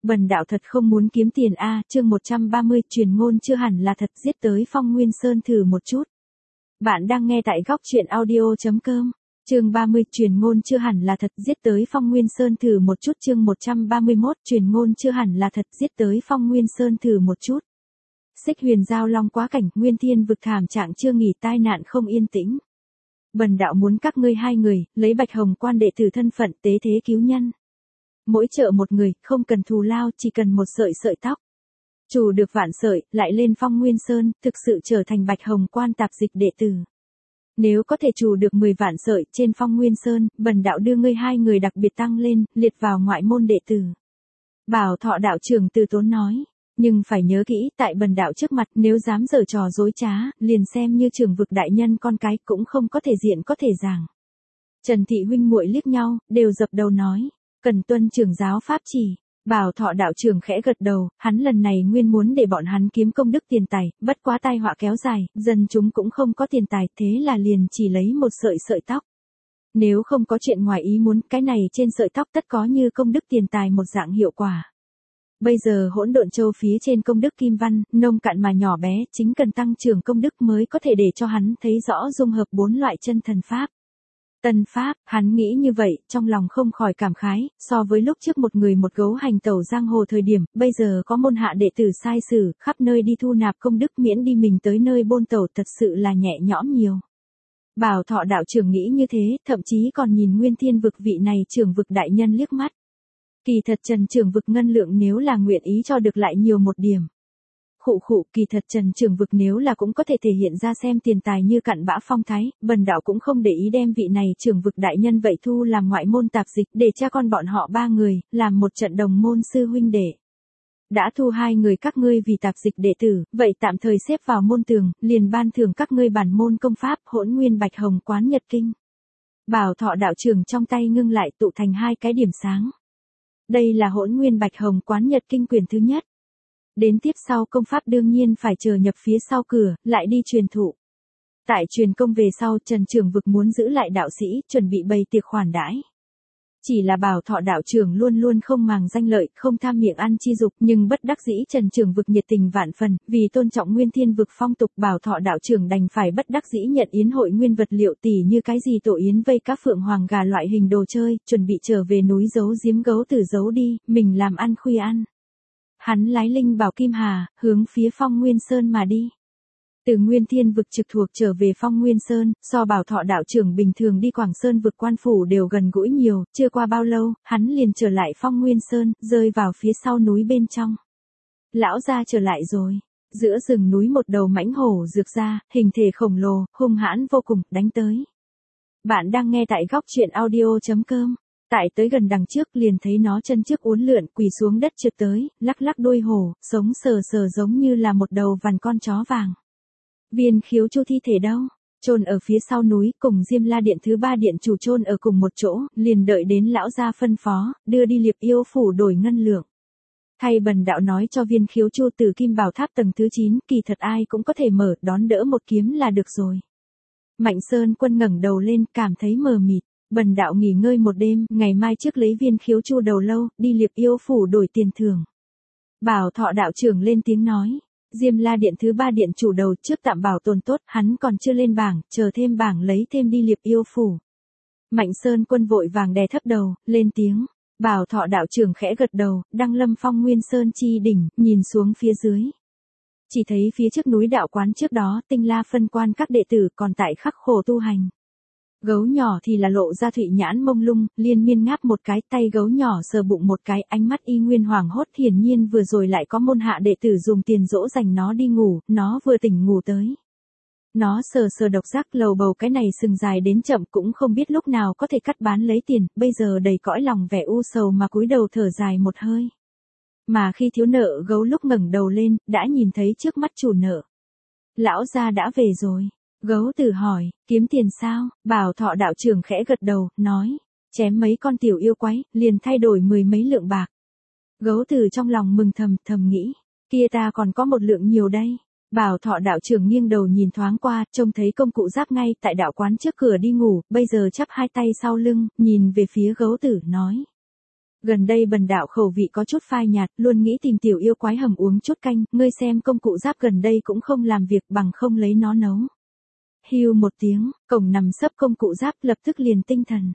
Bần đạo thật không muốn kiếm tiền a. Chương 130, truyền ngôn chưa hẳn là thật, giết tới Phong Nguyên Sơn thử một chút. Bạn đang nghe tại góc truyện audio.com. Chương 30, truyền ngôn chưa hẳn là thật, giết tới Phong Nguyên Sơn thử một chút. Chương 131, truyền ngôn chưa hẳn là thật, giết tới Phong Nguyên Sơn thử một chút. Xích Huyền giao long quá cảnh, Nguyên Thiên vực thảm trạng chưa nghỉ, tai nạn không yên tĩnh. Bần đạo muốn các ngươi hai người, lấy Bạch Hồng Quan đệ tử thân phận tế thế cứu nhân. Mỗi trợ một người, không cần thù lao, chỉ cần một sợi tóc. Chủ được vạn sợi, lại lên Phong Nguyên Sơn, thực sự trở thành Bạch Hồng Quan tạp dịch đệ tử. Nếu có thể chủ được 10 vạn sợi trên Phong Nguyên Sơn, bần đạo đưa ngươi hai người đặc biệt tăng lên, liệt vào ngoại môn đệ tử. Bảo Thọ đạo trưởng từ tốn nói. Nhưng phải nhớ kỹ, tại bần đạo trước mặt, nếu dám giở trò dối trá, liền xem như Trường Vực đại nhân con cái, cũng không có thể diện có thể giảng. Trần thị huynh muội liếc nhau, đều dập đầu nói, cần tuân trưởng giáo pháp chỉ. Bảo Thọ đạo trưởng khẽ gật đầu, hắn lần này nguyên muốn để bọn hắn kiếm công đức tiền tài, bất quá tai họa kéo dài, dân chúng cũng không có tiền tài, thế là liền chỉ lấy một sợi tóc. Nếu không có chuyện ngoài ý muốn, cái này trên sợi tóc tất có như công đức tiền tài một dạng hiệu quả. Bây giờ Hỗn Độn Châu phía trên công đức kim văn, nông cạn mà nhỏ bé, chính cần tăng trưởng công đức mới có thể để cho hắn thấy rõ dung hợp 4 loại chân thần pháp. Tân pháp, hắn nghĩ như vậy, trong lòng không khỏi cảm khái, so với lúc trước một người một gấu hành tẩu giang hồ thời điểm, bây giờ có môn hạ đệ tử sai sử, khắp nơi đi thu nạp công đức miễn đi mình tới nơi bôn tẩu, thật sự là nhẹ nhõm nhiều. Bảo Thọ đạo trưởng nghĩ như thế, thậm chí còn nhìn Nguyên Thiên vực vị này Trường Vực đại nhân liếc mắt. Kỳ thật Trần Trường Vực ngân lượng nếu là nguyện ý cho được lại nhiều một điểm. Kỳ thật Trần Trường Vực nếu là cũng có thể thể hiện ra xem tiền tài như cặn bã phong thái, bần đạo cũng không để ý đem vị này Trường Vực đại nhân vậy thu làm ngoại môn tạp dịch, để cha con bọn họ 3 người, làm một trận đồng môn sư huynh đệ. Đã thu 2 người các ngươi vì tạp dịch đệ tử, vậy tạm thời xếp vào môn tường, liền ban thưởng các ngươi bản môn công pháp, Hỗn Nguyên Bạch Hồng Quán Nhật Kinh. Bảo Thọ đạo trưởng trong tay ngưng lại tụ thành 2 cái điểm sáng. Đây là Hỗn Nguyên Bạch Hồng Quán Nhật Kinh quyển thứ nhất. Đến tiếp sau công pháp đương nhiên phải chờ nhập phía sau cửa, lại đi truyền thụ. Tại truyền công về sau, Trần Trường Vực muốn giữ lại đạo sĩ, chuẩn bị bày tiệc khoản đãi. Chỉ là Bảo Thọ đạo trưởng luôn luôn không màng danh lợi, không tham miệng ăn chi dục, nhưng bất đắc dĩ Trần Trường Vực nhiệt tình vạn phần, vì tôn trọng Nguyên Thiên vực phong tục, Bảo Thọ đạo trưởng đành phải bất đắc dĩ nhận yến hội nguyên vật liệu tỷ như cái gì tổ yến vây cá phượng hoàng gà loại hình đồ chơi, chuẩn bị trở về núi giấu giếm gấu tử giấu đi, mình làm ăn khuya ăn. Hắn lái linh bảo Kim Hà, hướng phía Phong Nguyên Sơn mà đi. Từ Nguyên Thiên vực trực thuộc trở về Phong Nguyên Sơn, so Bảo Thọ đạo trưởng bình thường đi Quảng Sơn vực quan phủ đều gần gũi nhiều, chưa qua bao lâu, hắn liền trở lại Phong Nguyên Sơn, rơi vào phía sau núi bên trong. Lão gia trở lại rồi. Giữa rừng núi một đầu mãnh hổ rực ra, hình thể khổng lồ, hung hãn vô cùng, đánh tới. Bạn đang nghe tại góc truyện audio.com. Tại tới gần đằng trước liền thấy nó chân trước uốn lượn, quỳ xuống đất trượt tới, lắc lắc đuôi hổ, sống sờ giống như là một đầu vằn con chó vàng. Viên Khiếu Chu thi thể đâu? Chôn ở phía sau núi, cùng Diêm La điện thứ 3 điện chủ chôn ở cùng một chỗ, liền đợi đến lão gia phân phó, đưa đi Liệp Yêu phủ đổi ngân lượng. Thay bần đạo nói cho Viên Khiếu Chu từ Kim Bảo Tháp tầng thứ 9, kỳ thật ai cũng có thể mở, đón đỡ một kiếm là được rồi. Mạnh Sơn Quân ngẩng đầu lên, cảm thấy mờ mịt. Bần đạo nghỉ ngơi một đêm, ngày mai trước lấy Viên Khiếu Chu đầu lâu, đi Liệp Yêu phủ đổi tiền thưởng. Bảo Thọ đạo trưởng lên tiếng nói. Diêm La điện thứ 3 điện chủ đầu trước tạm bảo tồn tốt, hắn còn chưa lên bảng, chờ thêm bảng lấy thêm đi Liệp Yêu phủ. Mạnh Sơn Quân vội vàng đè thấp đầu, lên tiếng. Bảo Thọ đạo trưởng khẽ gật đầu, đăng lâm Phong Nguyên Sơn chi đỉnh, nhìn xuống phía dưới. Chỉ thấy phía trước núi đạo quán trước đó, Tinh La phân quan các đệ tử còn tại khắc khổ tu hành. Gấu nhỏ thì là lộ ra thụy nhãn mông lung, liên miên ngáp một cái, tay gấu nhỏ sờ bụng một cái, ánh mắt y nguyên hoảng hốt, hiển nhiên vừa rồi lại có môn hạ đệ tử dùng tiền dỗ dành nó đi ngủ, nó vừa tỉnh ngủ tới. Nó sờ độc giác lầu bầu cái này sừng dài đến chậm cũng không biết lúc nào có thể cắt bán lấy tiền, bây giờ đầy cõi lòng vẻ u sầu mà cúi đầu thở dài một hơi. Mà khi thiếu nợ gấu lúc ngẩng đầu lên, đã nhìn thấy trước mắt chủ nợ. Lão gia đã về rồi. Gấu tử hỏi, kiếm tiền sao? Bảo Thọ đạo trưởng khẽ gật đầu, nói, chém mấy con tiểu yêu quái, liền thay đổi 10 mấy lượng bạc. Gấu tử trong lòng mừng thầm nghĩ, kia ta còn có một lượng nhiều đây. Bảo Thọ đạo trưởng nghiêng đầu nhìn thoáng qua, trông thấy công cụ giáp ngay tại đạo quán trước cửa đi ngủ, bây giờ chắp hai tay sau lưng, nhìn về phía gấu tử, nói. Gần đây bần đạo khẩu vị có chút phai nhạt, luôn nghĩ tìm tiểu yêu quái hầm uống chút canh, ngươi xem công cụ giáp gần đây cũng không làm việc bằng không lấy nó nấu. Hưu một tiếng, cổng nằm sấp công cụ giáp lập tức liền tinh thần.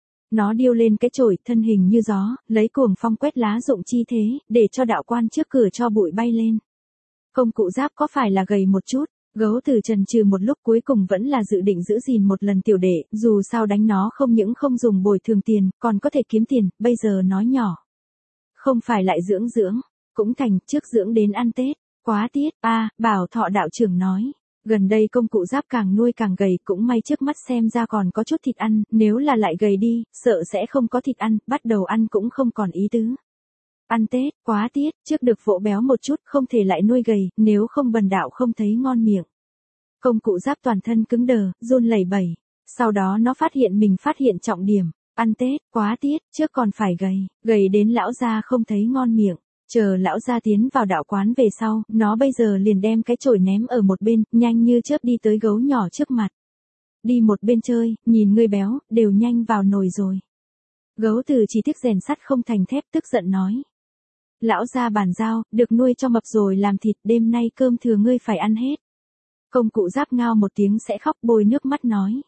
Nó điêu lên cái chổi, thân hình như gió, lấy cuồng phong quét lá rụng chi thế, để cho đạo quan trước cửa cho bụi bay lên. Công cụ giáp có phải là gầy một chút? Gấu Tử chần chừ một lúc cuối cùng vẫn là dự định giữ gìn một lần tiểu đệ, dù sao đánh nó không những không dùng bồi thường tiền, còn có thể kiếm tiền, bây giờ nói nhỏ. Không phải lại dưỡng, cũng thành, trước dưỡng đến ăn Tết, quá tiết, Bảo Thọ đạo trưởng nói. Gần đây công cụ giáp càng nuôi càng gầy, cũng may trước mắt xem ra còn có chút thịt ăn, nếu là lại gầy đi, sợ sẽ không có thịt ăn, bắt đầu ăn cũng không còn ý tứ. Ăn Tết, quá tiết, trước được vỗ béo một chút, không thể lại nuôi gầy, nếu không bần đạo không thấy ngon miệng. Công cụ giáp toàn thân cứng đờ, run lẩy bẩy. Sau đó nó phát hiện trọng điểm. Ăn Tết, quá tiết, trước còn phải gầy đến lão gia không thấy ngon miệng. Chờ lão gia tiến vào đạo quán về sau, nó bây giờ liền đem cái chổi ném ở một bên, nhanh như chớp đi tới gấu nhỏ trước mặt. Đi một bên chơi, nhìn ngươi béo, đều nhanh vào nồi rồi. Gấu Tử chỉ tiếc rèn sắt không thành thép, tức giận nói. Lão gia bàn giao, được nuôi cho mập rồi làm thịt, đêm nay cơm thừa ngươi phải ăn hết. Công cụ giáp ngao một tiếng sẽ khóc bôi nước mắt nói.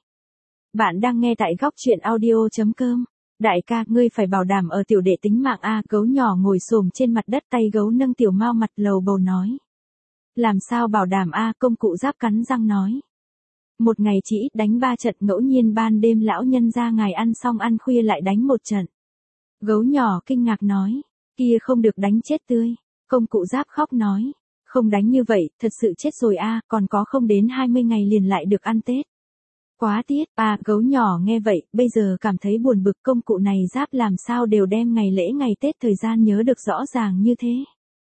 Bạn đang nghe tại góc truyện audio.com. Đại ca, ngươi phải bảo đảm ở tiểu đệ tính mạng a. Gấu nhỏ ngồi xổm trên mặt đất, tay gấu nâng tiểu mao mặt lầu bầu nói. Làm sao bảo đảm a? Công cụ giáp cắn răng nói. Một ngày chỉ đánh 3 trận, ngẫu nhiên ban đêm lão nhân ra ngài ăn xong ăn khuya lại đánh một trận. Gấu nhỏ kinh ngạc nói. Kia không được đánh chết tươi. Công cụ giáp khóc nói. Không đánh như vậy, thật sự chết rồi a, còn có không đến 20 ngày liền lại được ăn Tết. Quá tiết, gấu nhỏ nghe vậy, bây giờ cảm thấy buồn bực, công cụ này giáp làm sao đều đem ngày lễ ngày Tết thời gian nhớ được rõ ràng như thế.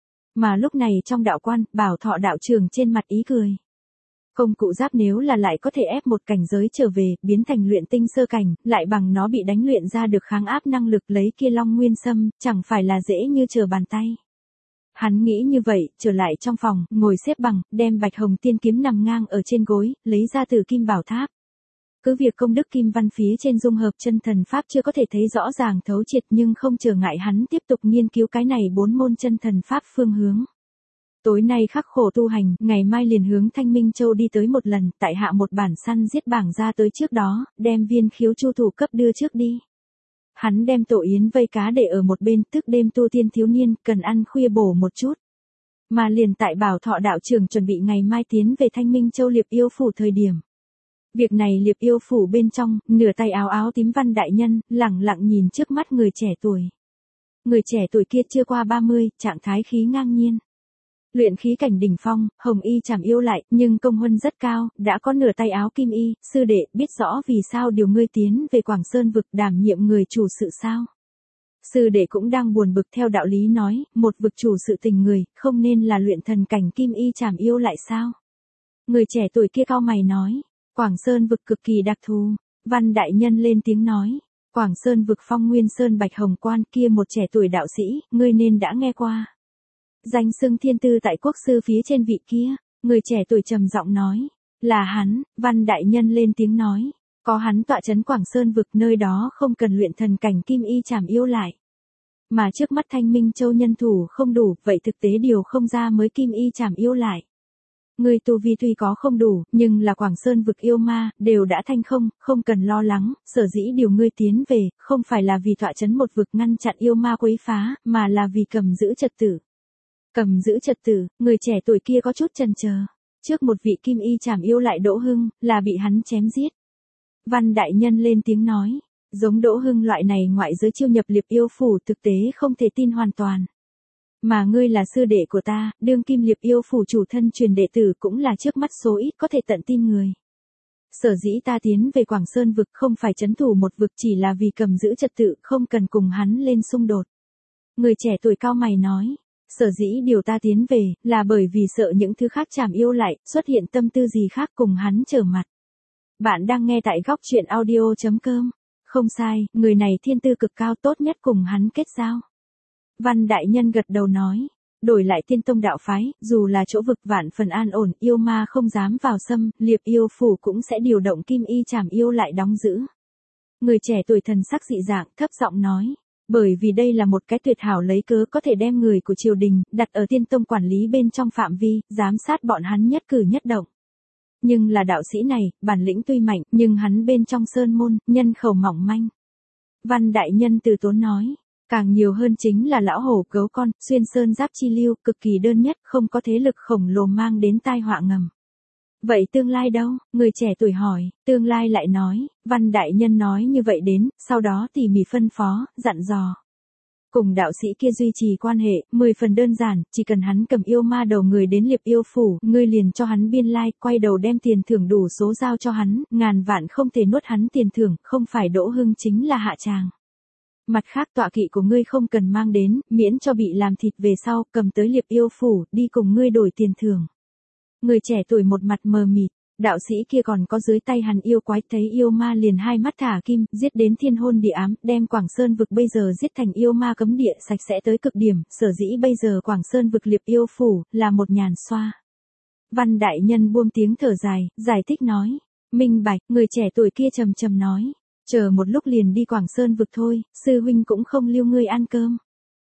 Mà lúc này trong đạo quan, Bảo Thọ đạo trưởng trên mặt ý cười. Công cụ giáp nếu là lại có thể ép một cảnh giới trở về, biến thành luyện tinh sơ cảnh, lại bằng nó bị đánh luyện ra được kháng áp năng lực lấy kia Long Nguyên Sâm, chẳng phải là dễ như trở bàn tay. Hắn nghĩ như vậy, trở lại trong phòng, ngồi xếp bằng, đem Bạch Hồng Tiên kiếm nằm ngang ở trên gối, lấy ra từ kim bảo tháp. Cứ việc công đức kim văn phía trên dung hợp chân thần pháp chưa có thể thấy rõ ràng thấu triệt, nhưng không trở ngại hắn tiếp tục nghiên cứu cái này 4 môn chân thần pháp phương hướng. Tối nay khắc khổ tu hành, ngày mai liền hướng Thanh Minh Châu đi tới một lần, tại hạ một bản săn giết bảng ra tới trước đó, đem viên khiếu chu thủ cấp đưa trước đi. Hắn đem tổ yến vây cá để ở một bên, tức đêm tu tiên thiếu niên, cần ăn khuya bổ một chút. Mà liền tại Bảo Thọ đạo trưởng chuẩn bị ngày mai tiến về Thanh Minh Châu Liệp Yêu Phủ thời điểm. Việc này Liệp Yêu Phủ bên trong, nửa tay áo áo tím văn đại nhân, lẳng lặng nhìn trước mắt người trẻ tuổi. Người trẻ tuổi kia chưa qua 30, trạng thái khí ngang nhiên. Luyện khí cảnh đỉnh phong, hồng y chảm yêu lại, nhưng công huân rất cao, đã có nửa tay áo kim y, sư đệ, biết rõ vì sao điều ngươi tiến về Quảng Sơn vực đảm nhiệm người chủ sự sao? Sư đệ cũng đang buồn bực, theo đạo lý nói, một vực chủ sự tình người, không nên là luyện thần cảnh kim y chảm yêu lại sao? Người trẻ tuổi kia cau mày nói, Quảng Sơn vực cực kỳ đặc thù, văn đại nhân lên tiếng nói, Quảng Sơn vực Phong Nguyên Sơn Bạch Hồng Quan kia một trẻ tuổi đạo sĩ, ngươi nên đã nghe qua. Danh xưng thiên tư tại quốc sư phía trên vị kia, người trẻ tuổi trầm giọng nói, là hắn. Văn đại nhân lên tiếng nói, có hắn tọa trấn Quảng Sơn vực, nơi đó không cần luyện thần cảnh kim y chảm yêu lại. Mà trước mắt Thanh Minh Châu nhân thủ không đủ, vậy thực tế điều không ra mới kim y chảm yêu lại. Người tu vi tuy có không đủ, nhưng là Quảng Sơn vực yêu ma, đều đã thanh không, không cần lo lắng, sở dĩ điều ngươi tiến về, không phải là vì tọa trấn một vực ngăn chặn yêu ma quấy phá, mà là vì cầm giữ trật tự. Cầm giữ trật tự, người trẻ tuổi kia có chút chần chờ. Trước một vị kim y chảm yêu lại Đỗ Hưng, là bị hắn chém giết. Văn đại nhân lên tiếng nói, giống Đỗ Hưng loại này ngoại giới chiêu nhập Liệp Yêu Phủ thực tế không thể tin hoàn toàn. Mà ngươi là sư đệ của ta, đương kim Liệp Yêu Phủ chủ thân truyền đệ tử cũng là trước mắt số ít có thể tận tin người. Sở dĩ ta tiến về Quảng Sơn vực không phải trấn thủ một vực, chỉ là vì cầm giữ trật tự, không cần cùng hắn lên xung đột. Người trẻ tuổi cao mày nói. Sở dĩ điều ta tiến về, là bởi vì sợ những thứ khác chảm yêu lại, xuất hiện tâm tư gì khác cùng hắn trở mặt. Bạn đang nghe tại góc truyện audio.com. Không sai, người này thiên tư cực cao, tốt nhất cùng hắn kết giao. Văn đại nhân gật đầu nói, đổi lại Tiên Tông đạo phái, dù là chỗ vực vạn phần an ổn, yêu ma không dám vào xâm, Liệp Yêu Phủ cũng sẽ điều động kim y chảm yêu lại đóng giữ. Người trẻ tuổi thần sắc dị dạng, thấp giọng nói. Bởi vì đây là một cái tuyệt hảo lấy cớ có thể đem người của triều đình đặt ở Tiên Tông quản lý bên trong phạm vi, giám sát bọn hắn nhất cử nhất động. Nhưng là đạo sĩ này, bản lĩnh tuy mạnh, nhưng hắn bên trong sơn môn, nhân khẩu mỏng manh. Văn đại nhân từ tốn nói, càng nhiều hơn chính là lão hổ gấu con, xuyên sơn giáp chi lưu, cực kỳ đơn nhất, không có thế lực khổng lồ mang đến tai họa ngầm. Vậy tương lai đâu? Người trẻ tuổi hỏi, tương lai lại nói, văn đại nhân nói như vậy đến, sau đó tỉ mỉ phân phó, dặn dò. Cùng đạo sĩ kia duy trì quan hệ, 10 phần đơn giản, chỉ cần hắn cầm yêu ma đầu người đến Liệp Yêu Phủ, ngươi liền cho hắn biên lai, quay đầu đem tiền thưởng đủ số giao cho hắn, ngàn vạn không thể nuốt hắn tiền thưởng, không phải Đỗ Hưng chính là hạ tràng. Mặt khác tọa kỵ của ngươi không cần mang đến, miễn cho bị làm thịt về sau, cầm tới Liệp Yêu Phủ, đi cùng ngươi đổi tiền thưởng. Người trẻ tuổi một mặt mờ mịt, đạo sĩ kia còn có dưới tay hắn yêu quái, thấy yêu ma liền hai mắt thả kim, giết đến thiên hôn địa ám, đem Quảng Sơn vực bây giờ giết thành yêu ma cấm địa sạch sẽ tới cực điểm, sở dĩ bây giờ Quảng Sơn vực Liệp Yêu Phủ, là một nhàn xoa. Văn đại nhân buông tiếng thở dài, giải thích nói, minh bạch, người trẻ tuổi kia trầm trầm nói, chờ một lúc liền đi Quảng Sơn vực thôi, sư huynh cũng không lưu ngươi ăn cơm.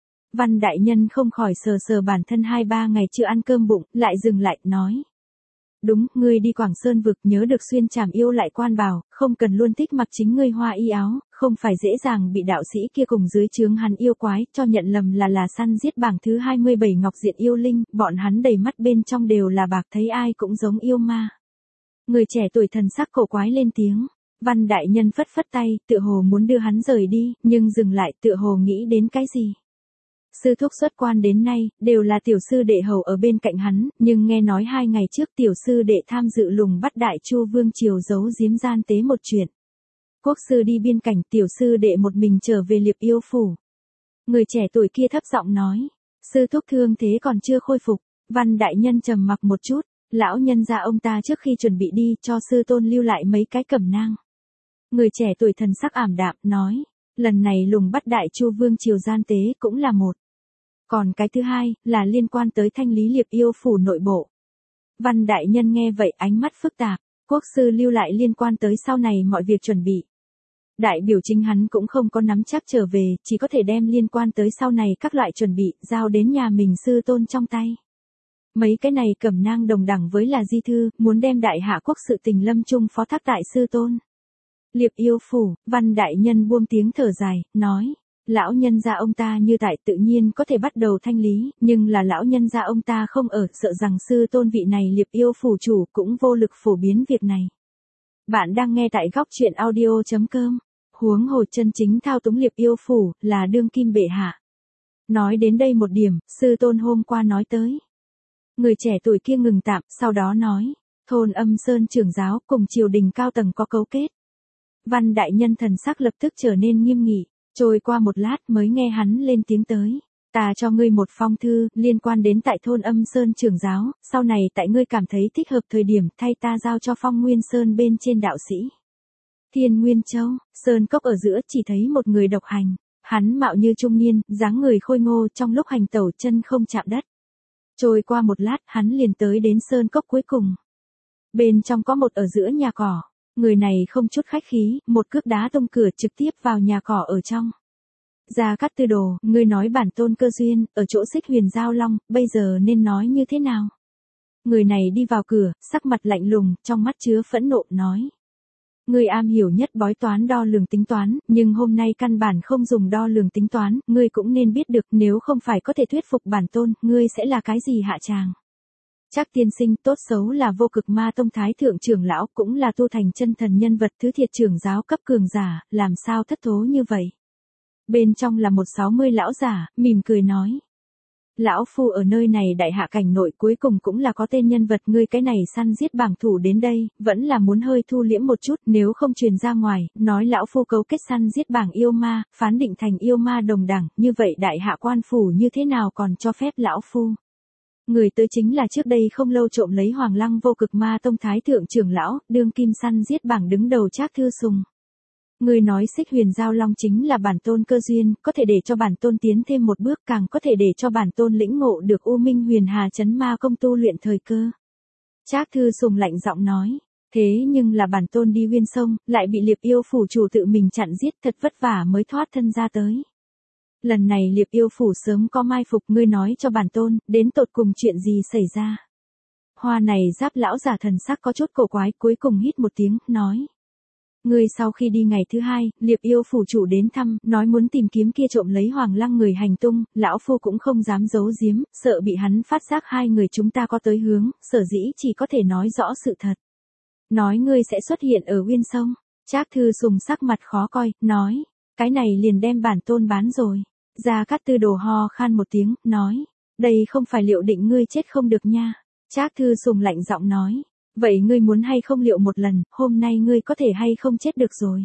Văn đại nhân không khỏi sờ sờ bản thân 2-3 ngày chưa ăn cơm bụng, lại dừng lại, nói. Đúng, ngươi đi Quảng Sơn vực nhớ được xuyên trảm yêu lại quan bảo, không cần luôn thích mặc chính ngươi hoa y áo, không phải dễ dàng bị đạo sĩ kia cùng dưới trướng hắn yêu quái, cho nhận lầm là săn giết bảng thứ 27 ngọc diện yêu linh, bọn hắn đầy mắt bên trong đều là bạc, thấy ai cũng giống yêu ma. Người trẻ tuổi thần sắc cổ quái lên tiếng, văn đại nhân phất phất tay, tựa hồ muốn đưa hắn rời đi, nhưng dừng lại, tựa hồ nghĩ đến cái gì. Sư thúc xuất quan đến nay, đều là tiểu sư đệ hầu ở bên cạnh hắn, nhưng nghe nói 2 ngày trước tiểu sư đệ tham dự lùng bắt Đại Chu Vương triều giấu giếm gian tế một chuyện. Quốc sư đi biên cảnh, tiểu sư đệ một mình trở về Liệp Yêu Phủ. Người trẻ tuổi kia thấp giọng nói, sư thúc thương thế còn chưa khôi phục. Văn đại nhân trầm mặc một chút, lão nhân gia ông ta trước khi chuẩn bị đi cho sư tôn lưu lại mấy cái cẩm nang. Người trẻ tuổi thần sắc ảm đạm, nói, lần này lùng bắt Đại Chu Vương triều gian tế cũng là một. Còn cái thứ hai, là liên quan tới thanh lý Liệp Yêu Phủ nội bộ. Văn đại nhân nghe vậy ánh mắt phức tạp, quốc sư lưu lại liên quan tới sau này mọi việc chuẩn bị. Đại biểu chính hắn cũng không có nắm chắc trở về, chỉ có thể đem liên quan tới sau này các loại chuẩn bị, giao đến nhà mình sư tôn trong tay. Mấy cái này cẩm nang đồng đẳng với là di thư, muốn đem đại hạ quốc sự tình lâm chung phó thác tại sư tôn. Liệp Yêu Phủ, văn đại nhân buông tiếng thở dài, nói. Lão nhân gia ông ta như tại tự nhiên có thể bắt đầu thanh lý, nhưng là lão nhân gia ông ta không ở, sợ rằng sư tôn vị này Liệp Yêu Phủ chủ cũng vô lực phổ biến việc này. Bạn đang nghe tại góc truyện audio.com. Huống hồ chân chính thao túng Liệp Yêu Phủ là đương kim bệ hạ. Nói đến đây một điểm, sư tôn hôm qua nói tới. Người trẻ tuổi kia ngừng tạm, sau đó nói, thôn Âm Sơn trưởng giáo cùng triều đình cao tầng có cấu kết. Văn đại nhân thần sắc lập tức trở nên nghiêm nghị. Trôi qua một lát mới nghe hắn lên tiếng tới. Ta cho ngươi một phong thư, liên quan đến tại thôn Âm Sơn trưởng giáo, sau này tại ngươi cảm thấy thích hợp thời điểm thay ta giao cho Phong Nguyên Sơn bên trên đạo sĩ. Thiên Nguyên Châu, Sơn Cốc ở giữa chỉ thấy một người độc hành. Hắn mạo như trung niên, dáng người khôi ngô, trong lúc hành tẩu chân không chạm đất. Trôi qua một lát hắn liền tới đến Sơn Cốc cuối cùng. Bên trong có một ở giữa nhà cỏ. Người này không chút khách khí, một cước đá tung cửa trực tiếp vào nhà cỏ ở trong. Gia Cát Tư Đồ, ngươi nói bản tôn cơ duyên, ở chỗ Xích Huyền Giao Long, bây giờ nên nói như thế nào? Người này đi vào cửa, sắc mặt lạnh lùng, trong mắt chứa phẫn nộ, nói. Ngươi am hiểu nhất bói toán đo lường tính toán, nhưng hôm nay căn bản không dùng đo lường tính toán, ngươi cũng nên biết được nếu không phải có thể thuyết phục bản tôn, ngươi sẽ là cái gì hạ tràng? Chắc tiên sinh tốt xấu là Vô Cực Ma Tông thái thượng trưởng lão, cũng là tu thành chân thần nhân vật thứ thiệt trưởng giáo cấp cường giả, làm sao thất thố như vậy? Bên trong là một 60 lão giả, mỉm cười nói. Lão phu ở nơi này đại hạ cảnh nội cuối cùng cũng là có tên nhân vật, ngươi cái này săn giết bảng thủ đến đây, vẫn là muốn hơi thu liễm một chút, nếu không truyền ra ngoài, nói lão phu cấu kết săn giết bảng yêu ma, phán định thành yêu ma đồng đẳng, như vậy đại hạ quan phủ như thế nào còn cho phép lão phu? Người tới chính là trước đây không lâu trộm lấy Hoàng Lăng Vô Cực Ma Tông thái thượng trưởng lão, đương kim săn giết bảng đứng đầu Trác Thư Sùng. Người nói Xích Huyền Giao Long chính là bản tôn cơ duyên, có thể để cho bản tôn tiến thêm một bước, càng có thể để cho bản tôn lĩnh ngộ được U Minh Huyền Hà Chấn Ma Công tu luyện thời cơ. Trác Thư Sùng lạnh giọng nói, thế nhưng là bản tôn đi Uyên Sông, lại bị Liệp Yêu Phủ chủ tự mình chặn giết, thật vất vả mới thoát thân ra tới. Lần này Liệp Yêu phủ sớm có mai phục, ngươi nói cho bản tôn, đến tột cùng chuyện gì xảy ra. Hoa này giáp lão giả thần sắc có chút cổ quái, cuối cùng hít một tiếng, nói. Ngươi sau khi đi ngày thứ hai, Liệp Yêu phủ chủ đến thăm, nói muốn tìm kiếm kia trộm lấy Hoàng Lăng người hành tung, lão phu cũng không dám giấu giếm, sợ bị hắn phát giác hai người chúng ta có tới hướng, sở dĩ chỉ có thể nói rõ sự thật. Nói ngươi sẽ xuất hiện ở Uyên Sông. Trác Thư Sùng sắc mặt khó coi, nói, cái này liền đem bản tôn bán rồi. Gia Cát Tư Đồ ho khan một tiếng, nói, đây không phải liệu định ngươi chết không được nha. Trác Thư Sùng lạnh giọng nói, vậy ngươi muốn hay không liệu một lần, hôm nay ngươi có thể hay không chết được rồi.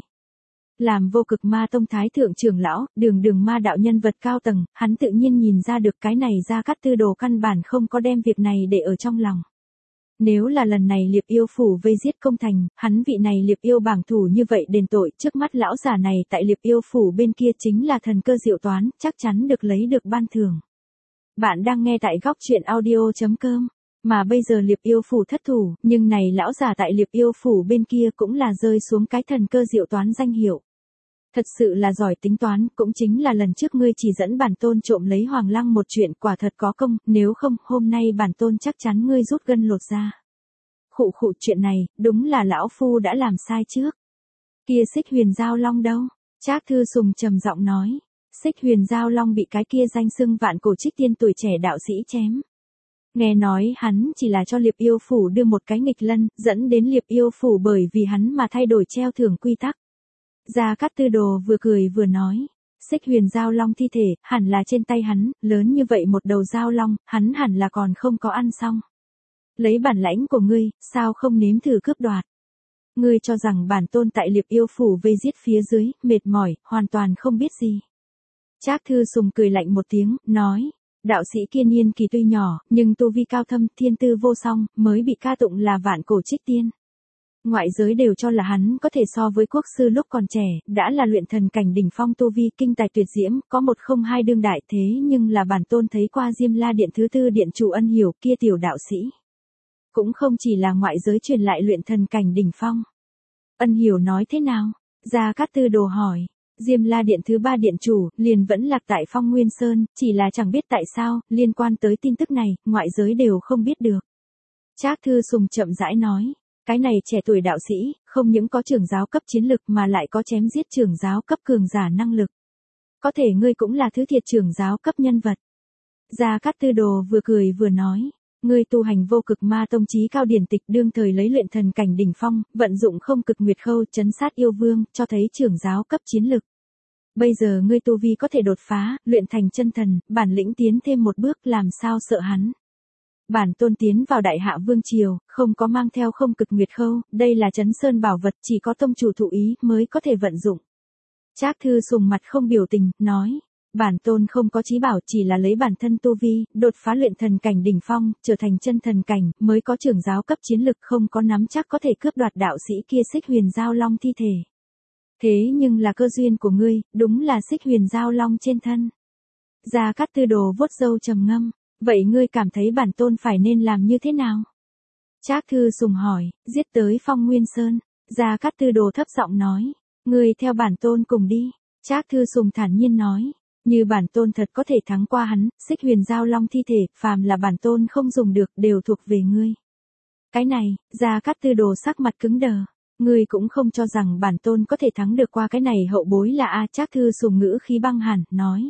Làm Vô Cực Ma Tông thái thượng trưởng lão, đường ma đạo nhân vật cao tầng, hắn tự nhiên nhìn ra được cái này Gia Cát Tư Đồ căn bản không có đem việc này để ở trong lòng. Nếu là lần này Liệp Yêu phủ vây giết công thành, hắn vị này Liệp Yêu bảng thủ như vậy đền tội, trước mắt lão giả này tại Liệp Yêu phủ bên kia chính là thần cơ diệu toán, chắc chắn được lấy được ban thưởng. Bạn đang nghe tại góc truyện audio.com, mà bây giờ Liệp Yêu phủ thất thủ, nhưng này lão giả tại Liệp Yêu phủ bên kia cũng là rơi xuống cái thần cơ diệu toán danh hiệu. Thật sự là giỏi tính toán, cũng chính là lần trước ngươi chỉ dẫn bản tôn trộm lấy Hoàng Lăng một chuyện, quả thật có công, nếu không, hôm nay bản tôn chắc chắn ngươi rút gân lột ra. Khụ chuyện này, đúng là lão phu đã làm sai trước. Kia Xích Huyền Giao Long đâu? Trác Thư Sùng trầm giọng nói, Xích Huyền Giao Long bị cái kia danh xưng vạn cổ trích tiên tuổi trẻ đạo sĩ chém. Nghe nói hắn chỉ là cho Liệp Yêu phủ đưa một cái nghịch lân, dẫn đến Liệp Yêu phủ bởi vì hắn mà thay đổi treo thưởng quy tắc. Gia Cát Tư Đồ vừa cười vừa nói, Xích Huyền Giao Long thi thể, hẳn là trên tay hắn, lớn như vậy một đầu giao long, hắn hẳn là còn không có ăn xong. Lấy bản lãnh của ngươi, sao không nếm thử cướp đoạt? Ngươi cho rằng bản tôn tại Liệp Yêu phủ vây giết phía dưới, mệt mỏi, hoàn toàn không biết gì. Trác Thư Sùng cười lạnh một tiếng, nói, đạo sĩ kia niên kỳ tuy nhỏ, nhưng tu vi cao thâm, thiên tư vô song, mới bị ca tụng là vạn cổ trích tiên. Ngoại giới đều cho là hắn có thể so với quốc sư lúc còn trẻ, đã là luyện thần cảnh đỉnh phong tu vi, kinh tài tuyệt diễm, có một không hai đương đại, thế nhưng là bản tôn thấy qua Diêm La Điện thứ tư điện chủ Ân Hiểu kia tiểu đạo sĩ. Cũng không chỉ là ngoại giới truyền lại luyện thần cảnh đỉnh phong. Ân Hiểu nói thế nào? Gia Cát Tư Đồ hỏi. Diêm La Điện thứ ba điện chủ, liền vẫn lạc tại Phong Nguyên Sơn, chỉ là chẳng biết tại sao, liên quan tới tin tức này, ngoại giới đều không biết được. Trác Thư Sùng chậm rãi nói. Cái này trẻ tuổi đạo sĩ, không những có trưởng giáo cấp chiến lực mà lại có chém giết trưởng giáo cấp cường giả năng lực. Có thể ngươi cũng là thứ thiệt trưởng giáo cấp nhân vật. Gia Cát Tư Đồ vừa cười vừa nói, ngươi tu hành Vô Cực Ma Tông chí cao điển tịch, đương thời lấy luyện thần cảnh đỉnh phong, vận dụng không cực nguyệt khâu trấn sát yêu vương, cho thấy trưởng giáo cấp chiến lực. Bây giờ ngươi tu vi có thể đột phá, luyện thành chân thần, bản lĩnh tiến thêm một bước, làm sao sợ hắn. Bản tôn tiến vào Đại Hạ Vương Triều, không có mang theo không cực nguyệt khâu, đây là trấn sơn bảo vật, chỉ có tông chủ thụ ý mới có thể vận dụng. Trác Thư Sùng mặt không biểu tình, nói, bản tôn không có chí bảo, chỉ là lấy bản thân tu vi, đột phá luyện thần cảnh đỉnh phong, trở thành chân thần cảnh, mới có trưởng giáo cấp chiến lực, không có nắm chắc có thể cướp đoạt đạo sĩ kia Xích Huyền Giao Long thi thể. Thế nhưng là cơ duyên của ngươi, đúng là Xích Huyền Giao Long trên thân. Gia Cát Tư Đồ vuốt râu trầm ngâm. Vậy ngươi cảm thấy bản tôn phải nên làm như thế nào? Trác Thư Sùng hỏi, giết tới Phong Nguyên Sơn. Gia Cát Tư Đồ thấp giọng nói, ngươi theo bản tôn cùng đi. Trác Thư Sùng thản nhiên nói, như bản tôn thật có thể thắng qua hắn, Xích Huyền Giao Long thi thể, phàm là bản tôn không dùng được, đều thuộc về ngươi. Cái này, Gia Cát Tư Đồ sắc mặt cứng đờ. Ngươi cũng không cho rằng bản tôn có thể thắng được qua cái này hậu bối là a? Trác Thư Sùng ngữ khí băng hẳn, nói,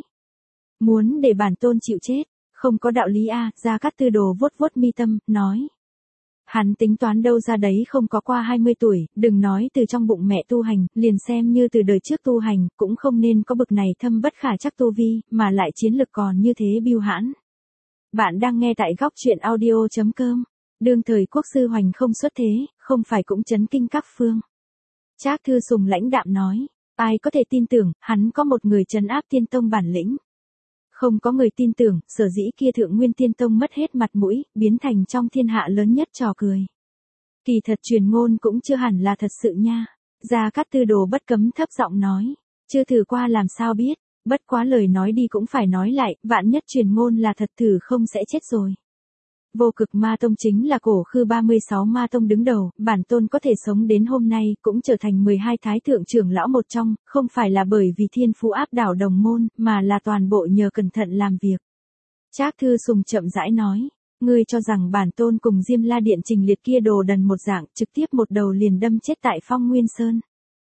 muốn để bản tôn chịu chết. Không có đạo lý a. Gia Cát Tư Đồ vuốt mi tâm, nói. Hắn tính toán đâu ra đấy, không có qua 20 tuổi, đừng nói từ trong bụng mẹ tu hành, liền xem như từ đời trước tu hành, cũng không nên có bực này thâm bất khả trắc tu vi, mà lại chiến lực còn như thế bưu hãn. Bạn đang nghe tại góc truyện audio.com. Đương thời quốc sư hoành không xuất thế, không phải cũng chấn kinh các phương. Trác Thư Sùng lãnh đạm nói, ai có thể tin tưởng, hắn có một người trấn áp tiên tông bản lĩnh. Không có người tin tưởng, sở dĩ kia Thượng Nguyên Tiên Tông mất hết mặt mũi, biến thành trong thiên hạ lớn nhất trò cười. Kỳ thật truyền ngôn cũng chưa hẳn là thật sự nha. Gia Cát Tư Đồ bất cấm thấp giọng nói, chưa thử qua làm sao biết, bất quá lời nói đi cũng phải nói lại, vạn nhất truyền ngôn là thật, thử không sẽ chết rồi. Vô Cực Ma Tông chính là cổ khư 36 ma tông đứng đầu, bản tôn có thể sống đến hôm nay cũng trở thành 12 thái thượng trưởng lão một trong, không phải là bởi vì thiên phú áp đảo đồng môn, mà là toàn bộ nhờ cẩn thận làm việc. Trác Thư Sùng chậm rãi nói, ngươi cho rằng bản tôn cùng Diêm La Điện Trình Liệt kia đồ đần một dạng, trực tiếp một đầu liền đâm chết tại Phong Nguyên Sơn.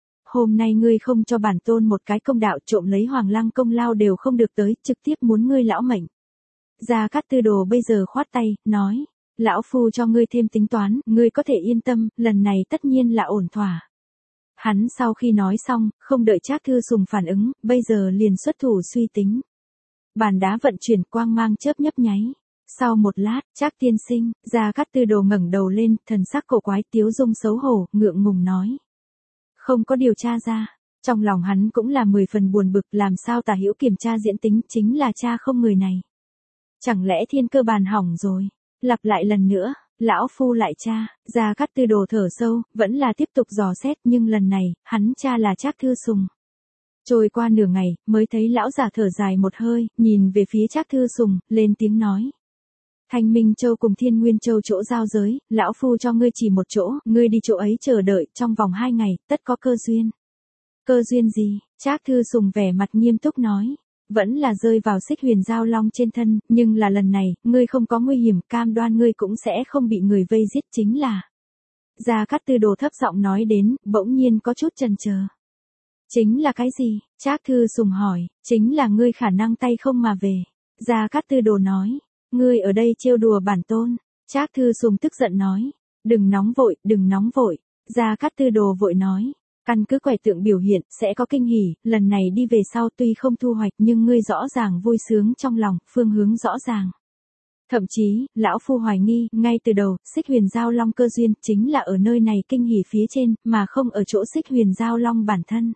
Hôm nay ngươi không cho bản tôn một cái công đạo, trộm lấy Hoàng Lăng công lao đều không được tới, trực tiếp muốn ngươi lão mệnh. Gia Cát Tư Đồ bây giờ khoát tay, nói, lão phu cho ngươi thêm tính toán, ngươi có thể yên tâm, lần này tất nhiên là ổn thỏa. Hắn sau khi nói xong, không đợi Trác Thư Sùng phản ứng, bây giờ liền xuất thủ suy tính. Bàn đá vận chuyển, quang mang chớp nhấp nháy. Sau một lát, Trác tiên sinh, Gia Cát Tư Đồ ngẩng đầu lên, thần sắc cổ quái, tiếu dung xấu hổ, ngượng ngùng nói. Không có điều tra ra. Trong lòng hắn cũng là 10 phần buồn bực, làm sao Tả Hữu kiểm tra diễn tính, chính là cha không người này. Chẳng lẽ thiên cơ bàn hỏng rồi? Lặp lại lần nữa, lão phu lại tra. Gia Cát Tư Đồ thở sâu, vẫn là tiếp tục dò xét, nhưng lần này, hắn cha là Trác Thư Sùng. Trôi qua nửa ngày, mới thấy lão già thở dài một hơi, nhìn về phía Trác Thư Sùng, lên tiếng nói. Thanh Minh Châu cùng Thiên Nguyên Châu chỗ giao giới, lão phu cho ngươi chỉ một chỗ, ngươi đi chỗ ấy chờ đợi, trong vòng 2 ngày, tất có cơ duyên. Cơ duyên gì? Trác Thư Sùng vẻ mặt nghiêm túc nói. Vẫn là rơi vào Xích Huyền Giao Long trên thân, nhưng là lần này, ngươi không có nguy hiểm, cam đoan ngươi cũng sẽ không bị người vây giết chính là. Gia Cát Tư Đồ thấp giọng nói đến, bỗng nhiên có chút chần chờ. Chính là cái gì? Trác Thư Sùng hỏi, chính là ngươi khả năng tay không mà về. Gia Cát Tư Đồ nói, ngươi ở đây trêu đùa bản tôn. Trác Thư Sùng tức giận nói, đừng nóng vội, đừng nóng vội. Gia Cát Tư Đồ vội nói, căn cứ quẻ tượng biểu hiện, sẽ có kinh hỉ, lần này đi về sau tuy không thu hoạch nhưng ngươi rõ ràng vui sướng trong lòng, phương hướng rõ ràng. Thậm chí, lão phu hoài nghi, ngay từ đầu, Xích Huyền Giao Long cơ duyên, chính là ở nơi này kinh hỉ phía trên, mà không ở chỗ Xích Huyền Giao Long bản thân.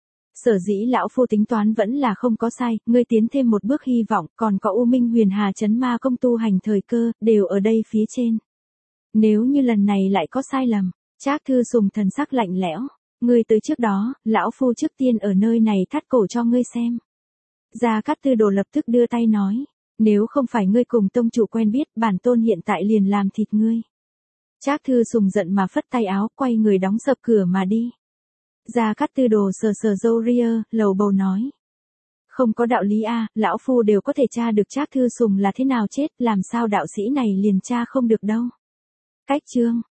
Sở dĩ lão phu tính toán vẫn là không có sai, ngươi tiến thêm một bước hy vọng, còn có U Minh Huyền Hà Chấn Ma Công tu hành thời cơ, đều ở đây phía trên. Nếu như lần này lại có sai lầm, Trác Thư Sùng thần sắc lạnh lẽo. Ngươi tới trước đó, lão phu trước tiên ở nơi này thắt cổ cho ngươi xem. Gia Cát Tư Đồ lập tức đưa tay nói, nếu không phải ngươi cùng tông chủ quen biết, bản tôn hiện tại liền làm thịt ngươi. Trác Thư Sùng giận mà phất tay áo, quay người đóng sập cửa mà đi. Gia Cát Tư Đồ sờ sờ râu ria, lầu bầu nói. Không có đạo lý a, lão phu đều có thể tra được Trác Thư Sùng là thế nào chết, làm sao đạo sĩ này liền tra không được đâu. Cách chương.